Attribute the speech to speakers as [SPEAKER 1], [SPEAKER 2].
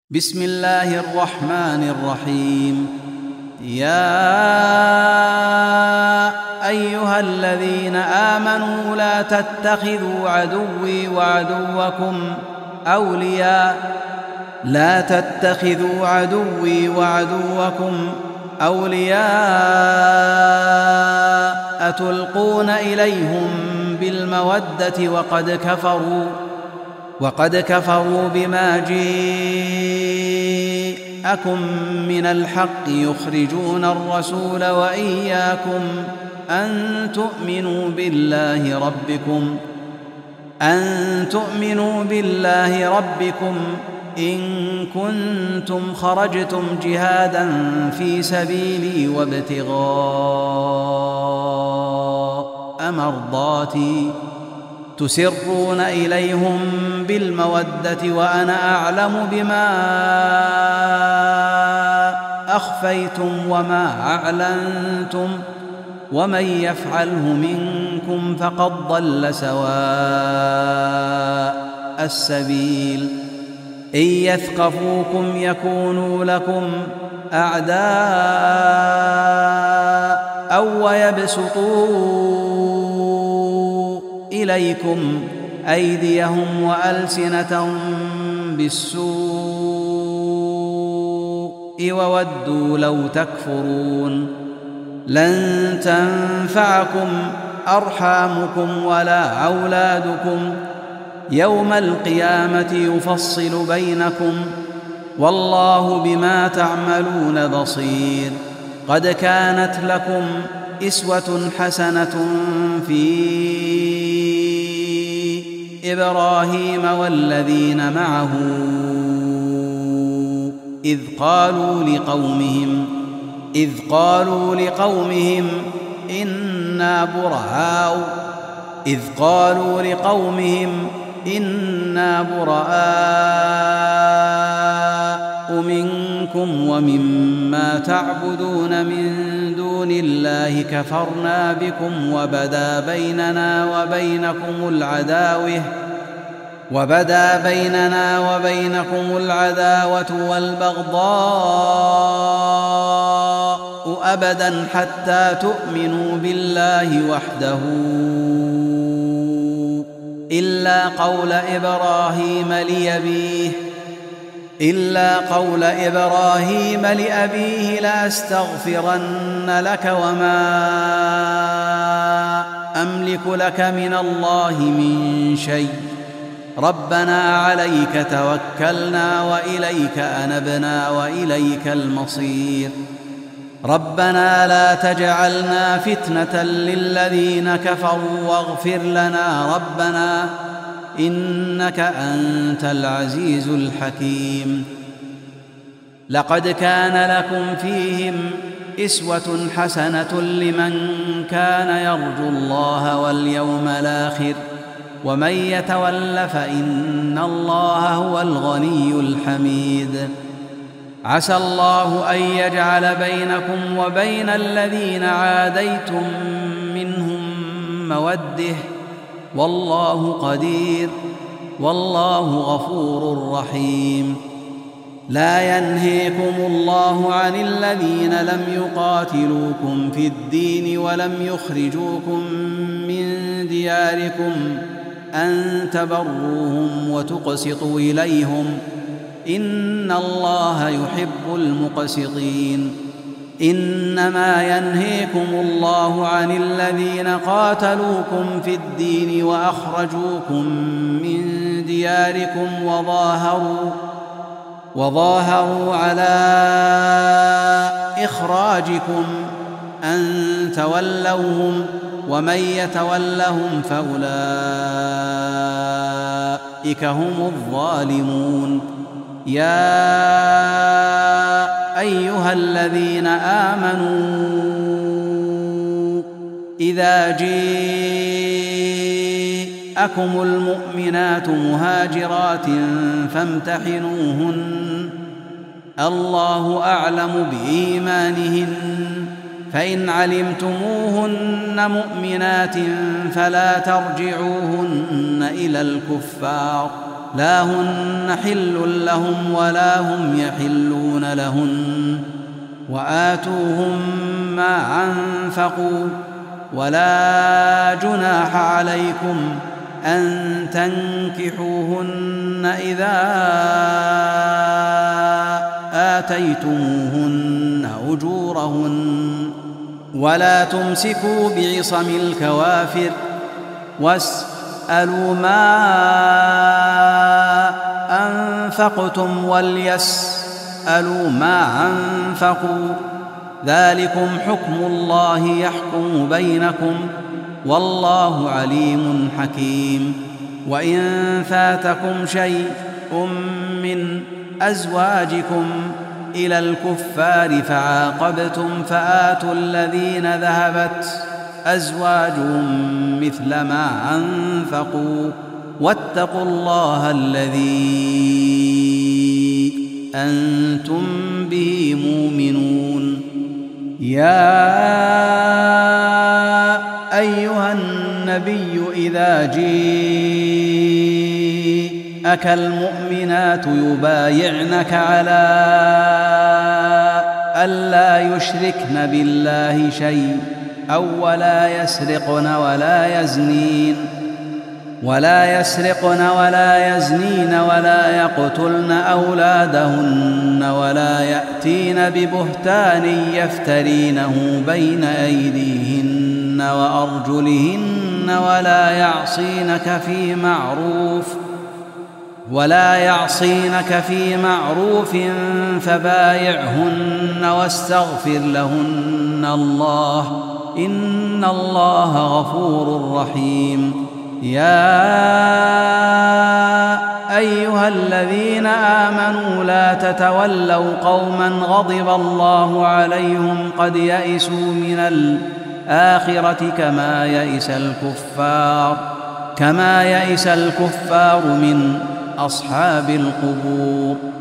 [SPEAKER 1] بسم الله الرحمن الرحيم. يا أيها الذين آمنوا لا تتخذوا عدوي وعدوكم أولياء تلقون إليهم بالمودة وقد كفروا بما جاءكم من الحق يخرجون الرسول وإياكم أن تؤمنوا بالله ربكم إن كنتم خرجتم جهادا في سبيلي وابتغاء مرضاتي تسرون إليهم بالمودة وأنا أعلم بما أخفيتم وما أعلنتم ومن يفعله منكم فقد ضل سواء السبيل. إن يثقفوكم يكونوا لكم أعداء ويبسطوا إليكم أيديهم وألسنتهم بالسوء وودوا لو تكفرون. لن تنفعكم أرحامكم ولا أولادكم يوم القيامة يفصل بينكم والله بما تعملون بصير. قد كانت لكم أسوة حسنة في إبراهيم والذين معه إذ قالوا لقومهم إنا براء منكم ومما تعبدون من دون الله كفرنا بكم وبدا بيننا وبينكم العداوة والبغضاء أبدا حتى تؤمنوا بالله وحده إلا قول إبراهيم لأبيه لأستغفرن لك وما أملك لك من الله من شيء ربنا عليك توكلنا وإليك أنبنا وإليك المصير. ربنا لا تجعلنا فتنة للذين كفروا واغفر لنا ربنا إنك أنت العزيز الحكيم. لقد كان لكم فيهم أسوة حسنة لمن كان يرجو الله واليوم الآخر ومن يتول فإن الله هو الغني الحميد. عسى الله أن يجعل بينكم وبين الذين عاديتم منهم مودة والله قدير والله غفور رحيم. لا ينهيكم الله عن الذين لم يقاتلوكم في الدين ولم يخرجوكم من دياركم أن تبروهم وتقسطوا إليهم إن الله يحب المقسطين. إنما ينهيكم الله عن الذين قاتلوكم في الدين وأخرجوكم من دياركم وظاهروا على إخراجكم أن تولوهم ومن يتولهم فأولئك هم الظالمون. يا أيها الذين آمنوا إذا جاءكم المؤمنات مهاجرات فامتحنوهن الله أعلم بإيمانهن فإن علمتموهن مؤمنات فلا ترجعوهن إلى الكفار لا هن حل لهم ولا هم يحلون لهن وآتوهم ما أنفقوا ولا جناح عليكم أن تنكحوهن إذا آتيتموهن أجورهن ولا تمسكوا بعصم الكوافر واسألوا ما أنفقتم وليسألوا ما أنفقوا ذلكم حكم الله يحكم بينكم والله عليم حكيم. وإن فاتكم شيء من أزواجكم إلى الكفار فعاقبتم فآتوا الذين ذهبت أزواجهم مثل ما أنفقوا واتقوا الله الذي أنتم به مؤمنون. يا أيها النبي إذا جاءك المؤمنات يبايعنك على ألا يشركن بالله شيئا ولا يسرقن ولا يزنين ولا يقتلن أولادهن ولا يأتين ببهتان يفترينه بين أيديهن وأرجلهن ولا يعصينك في معروف فبايعهن واستغفر لهن الله إن الله غفور رحيم. يا أيها الذين آمنوا لا تتولوا قوما غضب الله عليهم قد يئسوا من الآخرة كما يئس الكفار من أصحاب القبور.